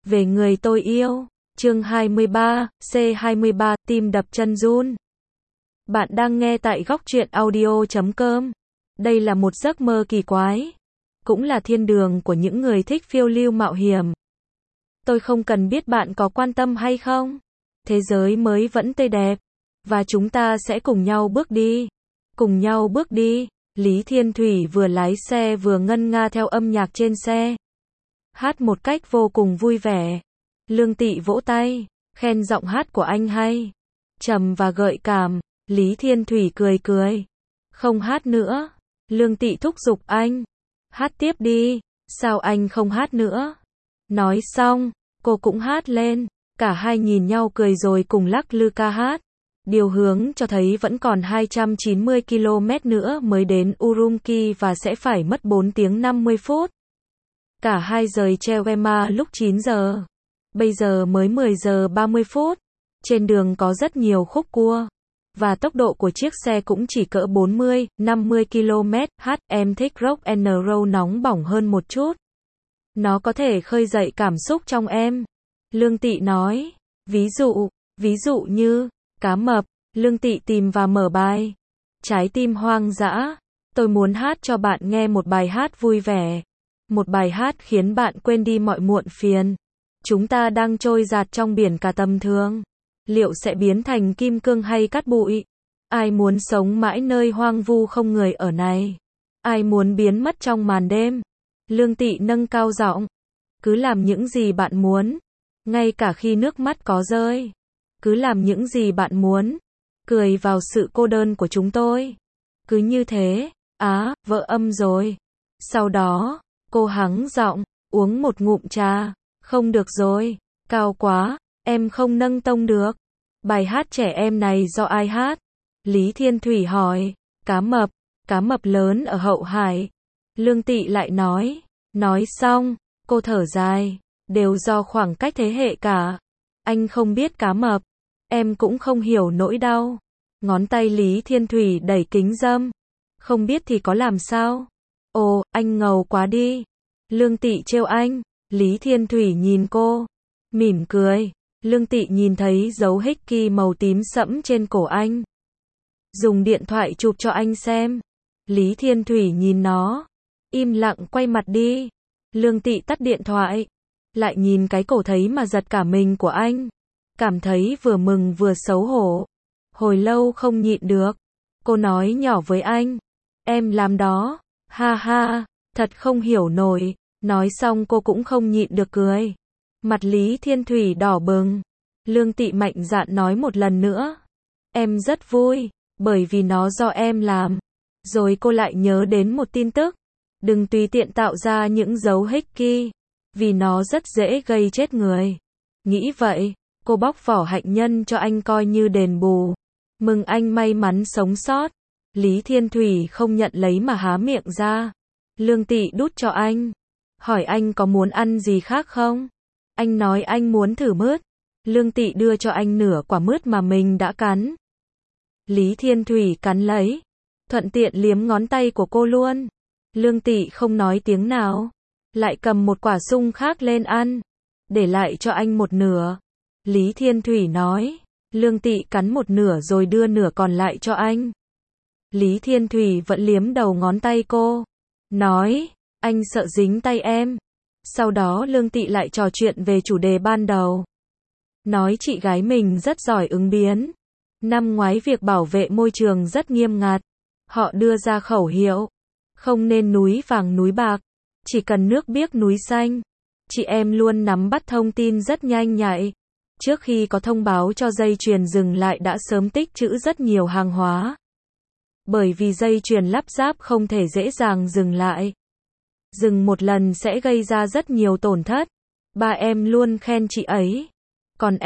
Về người tôi yêu. Chương 23, C23, tim đập chân run. Bạn đang nghe tại góc truyện audio.com. Đây là một giấc mơ kỳ quái. Cũng là thiên đường của những người thích phiêu lưu mạo hiểm. Tôi không cần biết bạn có quan tâm hay không. Thế giới mới vẫn tươi đẹp. Và chúng ta sẽ cùng nhau bước đi. Cùng nhau bước đi. Lý Thiên Thủy vừa lái xe vừa ngân nga theo âm nhạc trên xe. Hát một cách vô cùng vui vẻ. Lương Tị vỗ tay, khen giọng hát của anh hay. Trầm và gợi cảm. Lý Thiên Thủy cười cười. Không hát nữa. Lương Tị thúc giục anh. Hát tiếp đi. Sao anh không hát nữa? Nói xong, cô cũng hát lên. Cả hai nhìn nhau cười rồi cùng lắc lư ca hát. Điều hướng cho thấy vẫn còn 290 km nữa mới đến Urumqi và sẽ phải mất 4 tiếng 50 phút. Cả hai rời Chewema lúc 9 giờ. Bây giờ mới 10 giờ 30 phút. Trên đường có rất nhiều khúc cua. Và tốc độ của chiếc xe cũng chỉ cỡ 40, 50 km/h. Em thích rock and roll nóng bỏng hơn một chút. Nó có thể khơi dậy cảm xúc trong em. Lương Tị nói. Ví dụ như, cá mập. Lương Tị tìm và mở bài. Trái tim hoang dã. Tôi muốn hát cho bạn nghe một bài hát vui vẻ. Một bài hát khiến bạn quên đi mọi muộn phiền. Chúng ta đang trôi dạt trong biển cả tầm thường. Liệu sẽ biến thành kim cương hay cát bụi? Ai muốn sống mãi nơi hoang vu không người ở này? Ai muốn biến mất trong màn đêm? Lương Tị nâng cao giọng. Cứ làm những gì bạn muốn. Ngay cả khi nước mắt có rơi. Cứ làm những gì bạn muốn. Cười vào sự cô đơn của chúng tôi. Cứ như thế. Vỡ âm rồi. Sau đó, cô hắng giọng, uống một ngụm trà. Không được rồi. Cao quá. Em không nâng tông được. Bài hát trẻ em này do ai hát? Lý Thiên Thủy hỏi. Cá mập lớn ở Hậu Hải. Lương Tị lại nói. Nói xong, cô thở dài. Đều do khoảng cách thế hệ cả. Anh không biết cá mập. Em cũng không hiểu nỗi đau. Ngón tay Lý Thiên Thủy đẩy kính râm. Không biết thì có làm sao? Ồ, anh ngầu quá đi. Lương Tị trêu anh. Lý Thiên Thủy nhìn cô. Mỉm cười. Lương Tị nhìn thấy dấu hickey màu tím sẫm trên cổ anh. Dùng điện thoại chụp cho anh xem. Lý Thiên Thủy nhìn nó. Im lặng quay mặt đi. Lương Tị tắt điện thoại. Lại nhìn cái cổ thấy mà giật cả mình của anh. Cảm thấy vừa mừng vừa xấu hổ. Hồi lâu không nhịn được. Cô nói nhỏ với anh. Em làm đó. Ha ha, thật không hiểu nổi. Nói xong cô cũng không nhịn được cười. Mặt Lý Thiên Thủy đỏ bừng. Lương Tị mạnh dạn nói một lần nữa. Em rất vui, bởi vì nó do em làm. Rồi cô lại nhớ đến một tin tức. Đừng tùy tiện tạo ra những dấu hickey. Vì nó rất dễ gây chết người. Nghĩ vậy, cô bóc vỏ hạnh nhân cho anh coi như đền bù. Mừng anh may mắn sống sót. Lý Thiên Thủy không nhận lấy mà há miệng ra. Lương Tị đút cho anh. Hỏi anh có muốn ăn gì khác không? Anh nói anh muốn thử mứt. Lương Tị đưa cho anh nửa quả mứt mà mình đã cắn. Lý Thiên Thủy cắn lấy. Thuận tiện liếm ngón tay của cô luôn. Lương Tị không nói tiếng nào. Lại cầm một quả sung khác lên ăn. Để lại cho anh một nửa. Lý Thiên Thủy nói. Lương Tị cắn một nửa rồi đưa nửa còn lại cho anh. Lý Thiên Thủy vẫn liếm đầu ngón tay cô. Nói. Anh sợ dính tay em. Sau đó Lương Tị lại trò chuyện về chủ đề ban đầu. Nói chị gái mình rất giỏi ứng biến. Năm ngoái việc bảo vệ môi trường rất nghiêm ngặt. Họ đưa ra khẩu hiệu. Không nên núi vàng núi bạc. Chỉ cần nước biếc núi xanh. Chị em luôn nắm bắt thông tin rất nhanh nhạy. Trước khi có thông báo cho dây chuyền dừng lại đã sớm tích trữ rất nhiều hàng hóa. Bởi vì dây chuyền lắp ráp không thể dễ dàng dừng lại. Dừng một lần sẽ gây ra rất nhiều tổn thất. Ba em luôn khen chị ấy. Còn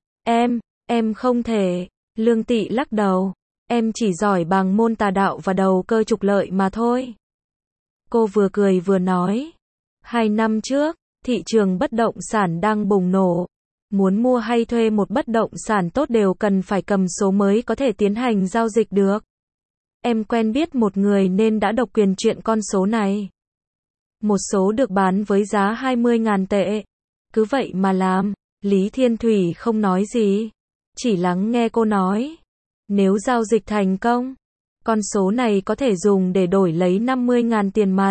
em không thể. Lương Tị lắc đầu. Em chỉ giỏi bằng môn tà đạo và đầu cơ trục lợi mà thôi. Cô vừa cười vừa nói. 2 năm trước, thị trường bất động sản đang bùng nổ. Muốn mua hay thuê một bất động sản tốt đều cần phải cầm số mới có thể tiến hành giao dịch được. Em quen biết một người nên đã độc quyền chuyện con số này. Một số được bán với giá 20.000 tệ. cứ vậy mà làm. Lý Thiên Thủy không nói gì, chỉ lắng nghe cô nói. Nếu giao dịch thành công, con số này có thể dùng để đổi lấy 50.000 tiền mặt.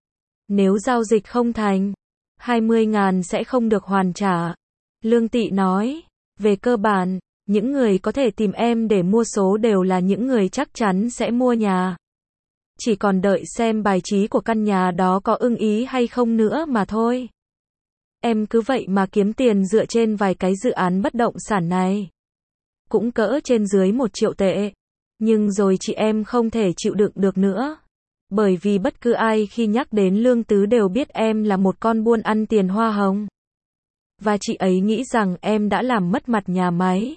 Nếu giao dịch không thành, 20.000 sẽ không được hoàn trả. Lương Tị nói, về cơ bản, những người có thể tìm em để mua số đều là những người chắc chắn sẽ mua nhà. Chỉ còn đợi xem bài trí của căn nhà đó có ưng ý hay không nữa mà thôi. Em cứ vậy mà kiếm tiền dựa trên vài cái dự án bất động sản này. Cũng cỡ trên dưới 1 triệu tệ. Nhưng rồi chị em không thể chịu đựng được nữa. Bởi vì bất cứ ai khi nhắc đến Lương Tứ đều biết em là một con buôn ăn tiền hoa hồng. Và chị ấy nghĩ rằng em đã làm mất mặt nhà máy.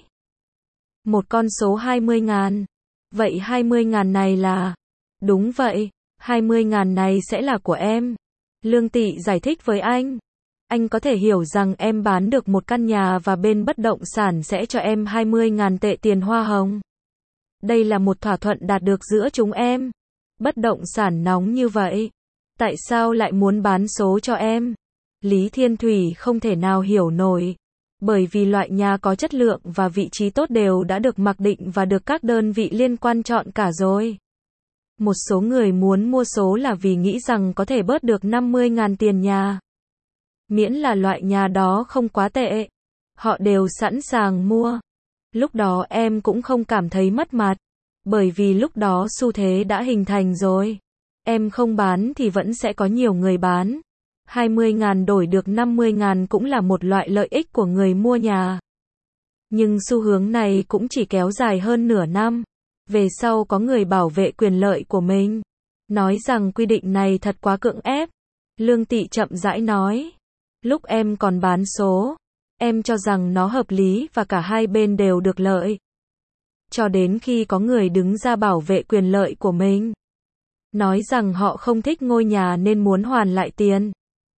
Một con số 20.000. Vậy 20.000 này là... Đúng vậy, 20.000 này sẽ là của em. Lương Tị giải thích với anh. Anh có thể hiểu rằng em bán được một căn nhà và bên bất động sản sẽ cho em 20.000 tệ tiền hoa hồng. Đây là một thỏa thuận đạt được giữa chúng em. Bất động sản nóng như vậy. Tại sao lại muốn bán số cho em? Lý Thiên Thủy không thể nào hiểu nổi. Bởi vì loại nhà có chất lượng và vị trí tốt đều đã được mặc định và được các đơn vị liên quan chọn cả rồi. Một số người muốn mua số là vì nghĩ rằng có thể bớt được 50.000 tiền nhà. Miễn là loại nhà đó không quá tệ, họ đều sẵn sàng mua. Lúc đó em cũng không cảm thấy mất mặt, bởi vì lúc đó xu thế đã hình thành rồi. Em không bán thì vẫn sẽ có nhiều người bán. 20.000 đổi được 50.000 cũng là một loại lợi ích của người mua nhà. Nhưng xu hướng này cũng chỉ kéo dài hơn nửa năm. Về sau có người bảo vệ quyền lợi của mình, nói rằng quy định này thật quá cưỡng ép. Lương Tị chậm rãi nói, lúc em còn bán số, em cho rằng nó hợp lý và cả hai bên đều được lợi. Cho đến khi có người đứng ra bảo vệ quyền lợi của mình, nói rằng họ không thích ngôi nhà nên muốn hoàn lại tiền.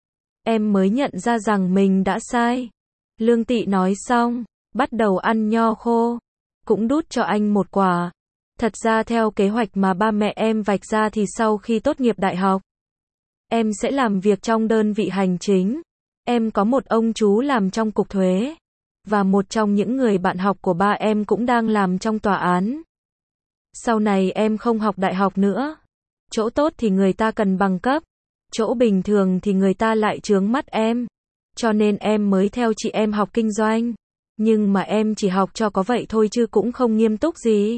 Em mới nhận ra rằng mình đã sai. Lương Tị nói xong, bắt đầu ăn nho khô, cũng đút cho anh một quả. Thật ra theo kế hoạch mà ba mẹ em vạch ra thì sau khi tốt nghiệp đại học, em sẽ làm việc trong đơn vị hành chính. Em có một ông chú làm trong cục thuế. Và một trong những người bạn học của ba em cũng đang làm trong tòa án. Sau này em không học đại học nữa. Chỗ tốt thì người ta cần bằng cấp. Chỗ bình thường thì người ta lại chướng mắt em. Cho nên em mới theo chị em học kinh doanh. Nhưng mà em chỉ học cho có vậy thôi chứ cũng không nghiêm túc gì.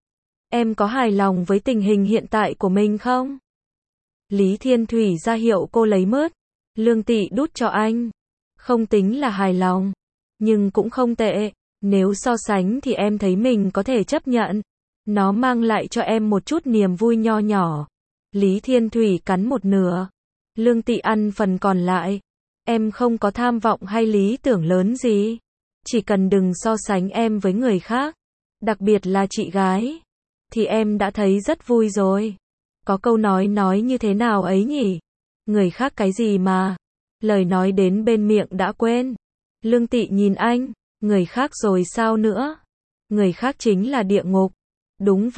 Em có hài lòng với tình hình hiện tại của mình không? Lý Thiên Thủy ra hiệu cô lấy mớt. Lương Tị đút cho anh. Không tính là hài lòng, nhưng cũng không tệ. Nếu so sánh thì em thấy mình có thể chấp nhận. Nó mang lại cho em một chút niềm vui nho nhỏ. Lý Thiên Thủy cắn một nửa. Lương Tị ăn phần còn lại. Em không có tham vọng hay lý tưởng lớn gì. Chỉ cần đừng so sánh em với người khác, đặc biệt là chị gái, thì em đã thấy rất vui rồi. Có câu nói như thế nào ấy nhỉ? Người khác cái gì mà, lời nói đến bên miệng đã quên. Lương Tị nhìn anh, người khác rồi sao nữa? Người khác chính là địa ngục. Đúng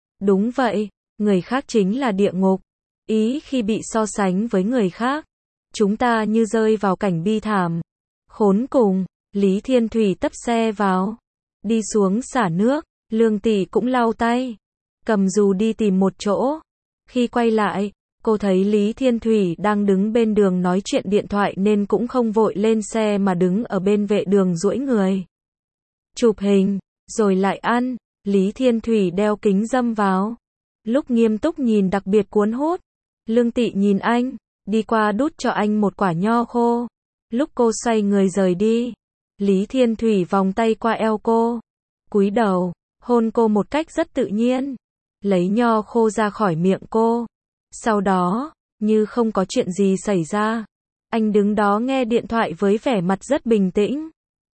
vậy, người khác chính là địa ngục. Ý khi bị so sánh với người khác, chúng ta như rơi vào cảnh bi thảm. Khốn cùng. Lý Thiên Thủy tấp xe vào, đi xuống xả nước. Lương Tị cũng lau tay, cầm dù đi tìm một chỗ. Khi quay lại, cô thấy Lý Thiên Thủy đang đứng bên đường nói chuyện điện thoại nên cũng không vội lên xe mà đứng ở bên vệ đường duỗi người. Chụp hình, rồi lại ăn. Lý Thiên Thủy đeo kính râm vào. Lúc nghiêm túc nhìn đặc biệt cuốn hút. Lương Tị nhìn anh, đi qua đút cho anh một quả nho khô. Lúc cô xoay người rời đi, Lý Thiên Thủy vòng tay qua eo cô, cúi đầu, hôn cô một cách rất tự nhiên, lấy nho khô ra khỏi miệng cô. Sau đó, như không có chuyện gì xảy ra, anh đứng đó nghe điện thoại với vẻ mặt rất bình tĩnh.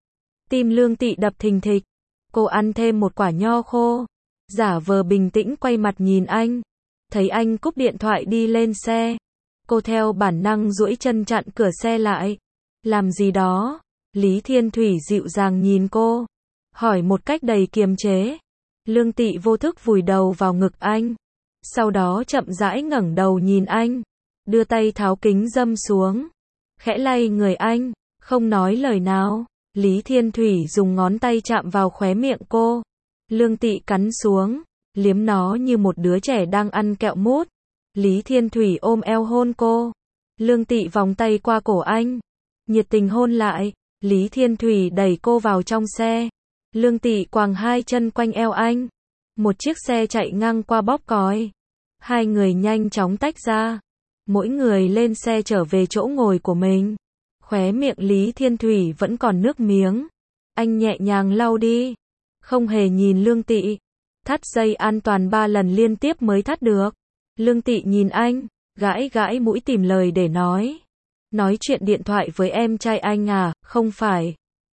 Tim Lương Tị đập thình thịch, cô ăn thêm một quả nho khô, giả vờ bình tĩnh quay mặt nhìn anh, thấy anh cúp điện thoại đi lên xe. Cô theo bản năng duỗi chân chặn cửa xe lại. Làm gì đó? Lý Thiên Thủy dịu dàng nhìn cô, hỏi một cách đầy kiềm chế. Lương Tị vô thức vùi đầu vào ngực anh, sau đó chậm rãi ngẩng đầu nhìn anh, đưa tay tháo kính râm xuống, khẽ lay người anh. không nói lời nào. Lý Thiên Thủy dùng ngón tay chạm vào khóe miệng cô. Lương Tị cắn xuống, liếm nó như một đứa trẻ đang ăn kẹo mút. Lý Thiên Thủy ôm eo hôn cô. Lương Tị vòng tay qua cổ anh, nhiệt tình hôn lại. Lý Thiên Thủy đẩy cô vào trong xe. Lương Tị quàng hai chân quanh eo anh. Một chiếc xe chạy ngang qua bóp còi. Hai người nhanh chóng tách ra. Mỗi người lên xe trở về chỗ ngồi của mình. Khóe miệng Lý Thiên Thủy vẫn còn nước miếng. Anh nhẹ nhàng lau đi. Không hề nhìn Lương Tị. Thắt dây an toàn 3 lần liên tiếp mới thắt được. Lương Tị nhìn anh, gãi gãi mũi tìm lời để nói. Nói chuyện điện thoại với em trai anh à, không phải.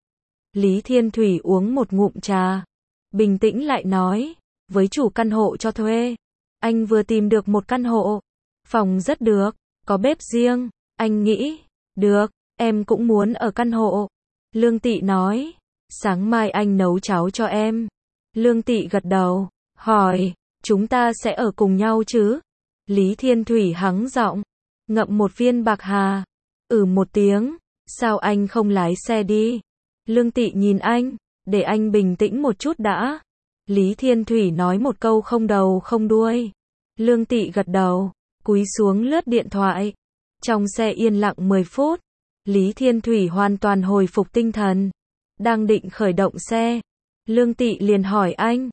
Lý Thiên Thủy uống một ngụm trà. Bình tĩnh lại nói. Với chủ căn hộ cho thuê. Anh vừa tìm được một căn hộ. Phòng rất được, có bếp riêng. Anh nghĩ, được, em cũng muốn ở căn hộ. Lương Tị nói, sáng mai anh nấu cháo cho em. Lương Tị gật đầu, hỏi, chúng ta sẽ ở cùng nhau chứ? Lý Thiên Thủy hắng giọng, ngậm một viên bạc hà. Một tiếng, sao anh không lái xe đi? Lương Tị nhìn anh, để anh bình tĩnh một chút đã. Lý Thiên Thủy nói một câu không đầu không đuôi. Lương Tị gật đầu, cúi xuống lướt điện thoại. Trong xe yên lặng 10 phút, Lý Thiên Thủy hoàn toàn hồi phục tinh thần. Đang định khởi động xe, Lương Tị liền hỏi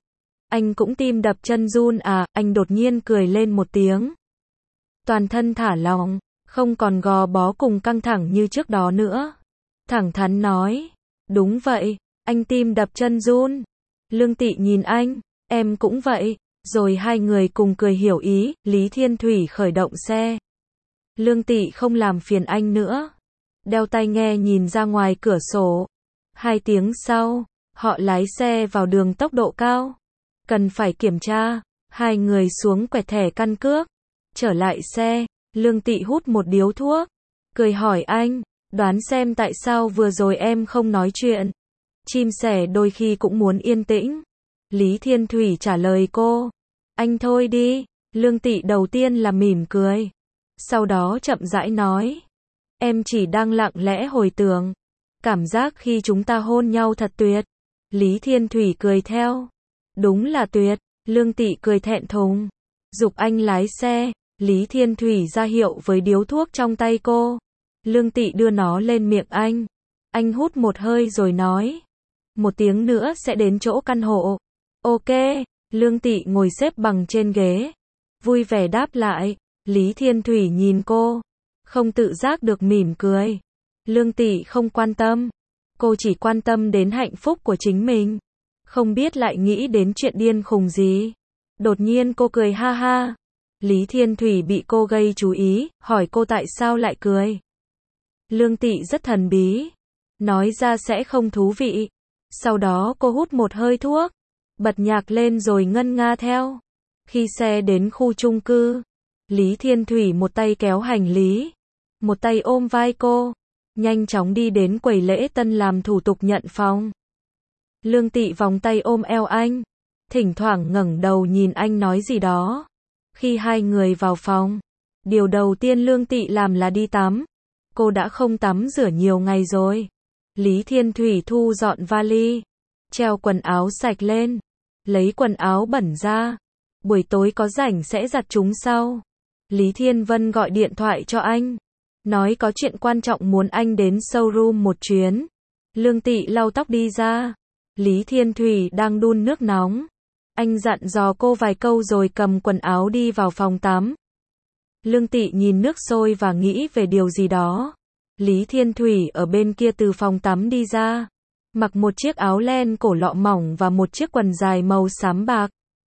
anh cũng tim đập chân run à? Anh đột nhiên cười lên một tiếng. Toàn thân thả lỏng, không còn gò bó cùng căng thẳng như trước đó nữa. Thẳng thắn nói, đúng vậy, anh tim đập chân run. Lương Tị nhìn anh, em cũng vậy. Rồi hai người cùng cười hiểu ý. Lý Thiên Thủy khởi động xe. Lương Tị không làm phiền anh nữa. Đeo tai nghe nhìn ra ngoài cửa sổ. 2 tiếng sau, họ lái xe vào đường tốc độ cao. Cần phải kiểm tra. Hai người xuống quẹt thẻ căn cước. Trở lại xe, Lương Tị hút một điếu thuốc. Cười hỏi anh, đoán xem tại sao vừa rồi em không nói chuyện. Chim sẻ đôi khi cũng muốn yên tĩnh. Lý Thiên Thủy trả lời cô. Anh thôi đi. Lương Tị đầu tiên là mỉm cười. Sau đó chậm rãi nói. Em chỉ đang lặng lẽ hồi tưởng. Cảm giác khi chúng ta hôn nhau thật tuyệt. Lý Thiên Thủy cười theo. Đúng là tuyệt. Lương Tị cười thẹn thùng. Giục anh lái xe. Lý Thiên Thủy ra hiệu với điếu thuốc trong tay cô. Lương Tị đưa nó lên miệng anh. Anh hút một hơi rồi nói. 1 tiếng nữa sẽ đến chỗ căn hộ. Ok. Lương Tị ngồi xếp bằng trên ghế. Vui vẻ đáp lại. Lý Thiên Thủy nhìn cô. Không tự giác được mỉm cười. Lương Tị không quan tâm. Cô chỉ quan tâm đến hạnh phúc của chính mình. Không biết lại nghĩ đến chuyện điên khùng gì. Đột nhiên cô cười ha ha. Lý Thiên Thủy bị cô gây chú ý, hỏi cô tại sao lại cười. Lương Tị rất thần bí. Nói ra sẽ không thú vị. Sau đó cô hút một hơi thuốc. Bật nhạc lên rồi ngân nga theo. Khi xe đến khu chung cư, Lý Thiên Thủy một tay kéo hành lý, một tay ôm vai cô, nhanh chóng đi đến quầy lễ tân làm thủ tục nhận phòng. Lương Tị vòng tay ôm eo anh, thỉnh thoảng ngẩng đầu nhìn anh nói gì đó. Khi hai người vào phòng, điều đầu tiên Lương Tị làm là đi tắm. Cô đã không tắm rửa nhiều ngày rồi. Lý Thiên Thủy thu dọn vali, treo quần áo sạch lên, lấy quần áo bẩn ra. Buổi tối có rảnh sẽ giặt chúng sau. Lý Thiên Vân gọi điện thoại cho anh, nói có chuyện quan trọng muốn anh đến showroom một chuyến. Lương Tị lau tóc đi ra. Lý Thiên Thủy đang đun nước nóng. Anh dặn dò cô vài câu rồi cầm quần áo đi vào phòng tắm. Lương Tị nhìn nước sôi và nghĩ về điều gì đó. Lý Thiên Thủy ở bên kia từ phòng tắm đi ra, mặc một chiếc áo len cổ lọ mỏng và một chiếc quần dài màu xám bạc.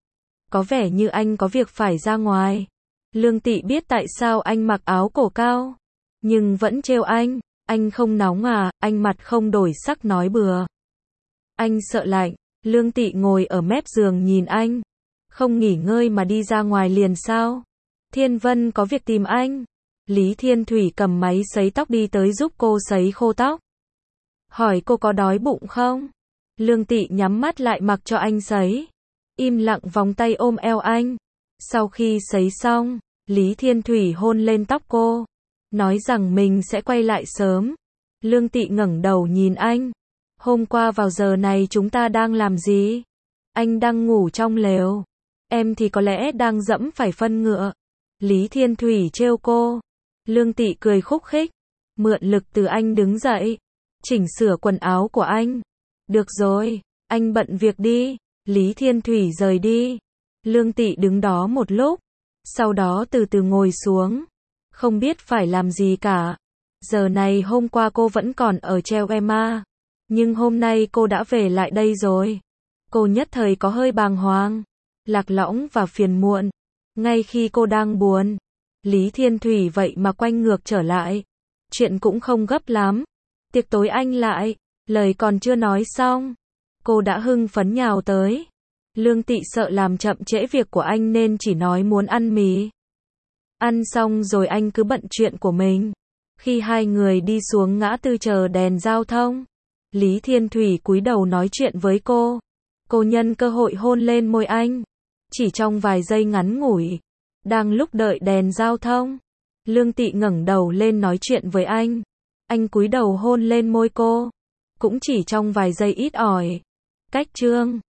Có vẻ như anh có việc phải ra ngoài. Lương Tị biết tại sao anh mặc áo cổ cao, nhưng vẫn trêu anh không nóng à? Anh mặt không đổi sắc nói bừa. Anh sợ lạnh. Lương Tị ngồi ở mép giường nhìn anh. Không nghỉ ngơi mà đi ra ngoài liền sao? Thiên Vân có việc tìm anh. Lý Thiên Thủy cầm máy sấy tóc đi tới giúp cô sấy khô tóc. Hỏi cô có đói bụng không? Lương Tị nhắm mắt lại mặc cho anh sấy. Im lặng vòng tay ôm eo anh. Sau khi sấy xong, Lý Thiên Thủy hôn lên tóc cô, nói rằng mình sẽ quay lại sớm. Lương Tị ngẩng đầu nhìn anh. Hôm qua vào giờ này chúng ta đang làm gì? Anh đang ngủ trong lều. Em thì có lẽ đang dẫm phải phân ngựa. Lý Thiên Thủy trêu cô. Lương Tị cười khúc khích. Mượn lực từ anh đứng dậy. Chỉnh sửa quần áo của anh. Được rồi, anh bận việc đi. Lý Thiên Thủy rời đi. Lương Tị đứng đó một lúc. Sau đó từ từ ngồi xuống. Không biết phải làm gì cả. Giờ này hôm qua cô vẫn còn ở treo Emma. Nhưng hôm nay cô đã về lại đây rồi. Cô nhất thời có hơi bàng hoàng, lạc lõng và phiền muộn. Ngay khi cô đang buồn, Lý Thiên Thủy vậy mà quay ngược trở lại. Chuyện cũng không gấp lắm. Tiệc tối anh lại. Lời còn chưa nói xong, cô đã hưng phấn nhào tới. Lương Tị sợ làm chậm trễ việc của anh nên chỉ nói muốn ăn mì. Ăn xong rồi anh cứ bận chuyện của mình. Khi hai người đi xuống ngã tư chờ đèn giao thông, Lý Thiên Thủy cúi đầu nói chuyện với cô. Cô nhân cơ hội hôn lên môi anh. Chỉ trong vài giây ngắn ngủi. Đang lúc đợi đèn giao thông, Lương Tị ngẩng đầu lên nói chuyện với anh. Anh cúi đầu hôn lên môi cô. Cũng chỉ trong vài giây ít ỏi. Cách chương